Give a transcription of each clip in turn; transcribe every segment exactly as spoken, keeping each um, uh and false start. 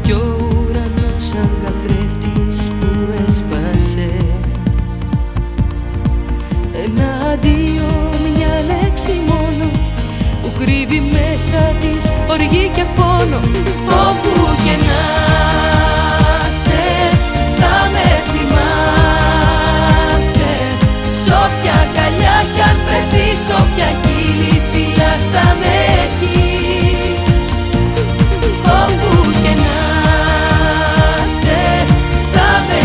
κι ο ουρανός σαν καθρέφτης που έσπασε. Ένα αντίο, μια λέξη μόνο που κρύβει μέσα της οργή και πόνο. Όπου και να σε θα με θυμάσαι, σ' όποια αγκαλιά κι αν βρεθείς, όποια χείλη φυλάς θα με έχει. Όπου και να σε θα με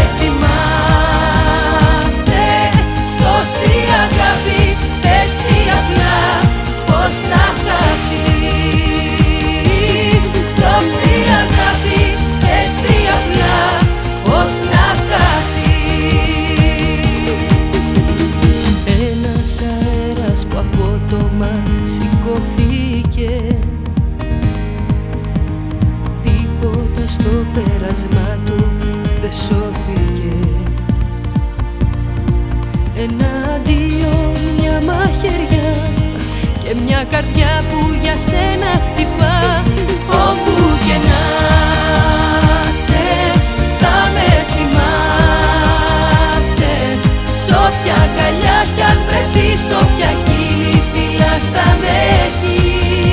θυμάσαι, τόση αγάπη έτσι απλά πως να χαθεί. Τόση αγάπη έτσι απλά πως να χαθεί. Ένας αέρας που απότομα σηκωθήκε, τίποτα στο πέρασμα του δεν σώθηκε. Ένα αντίο, μια μαχαιριά και μια καρδιά που για σένα χτυπά. Όπου και να σε θα με θυμάσαι, σ' όποια αγκαλιά κι αν βρεθείς, όποια χείλη φυλάς θα με έχει.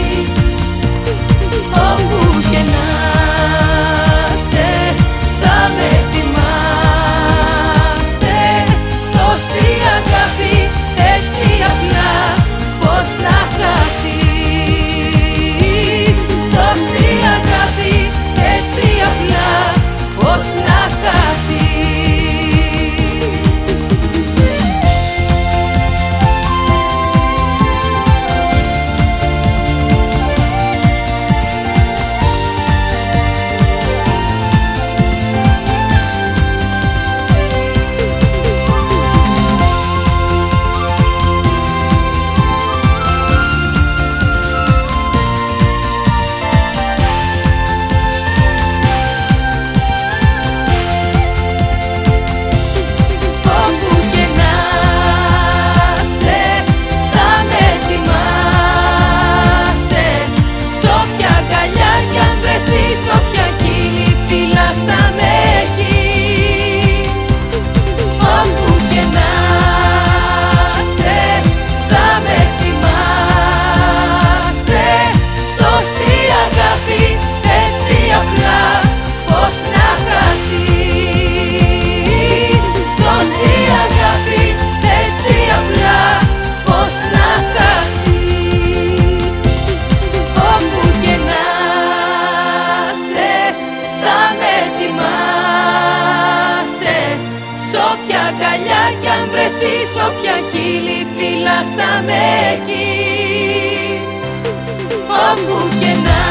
Όπου και να σε θα με θυμάσαι, τόση αγάπη έτσι απλά πως να χαθεί. Τόση αγάπη έτσι απλά πως να χαθεί. Σ' όποια αγκαλιά κι αν βρεθείς, όποια χείλη φυλάς θα με εκεί. Όπου και να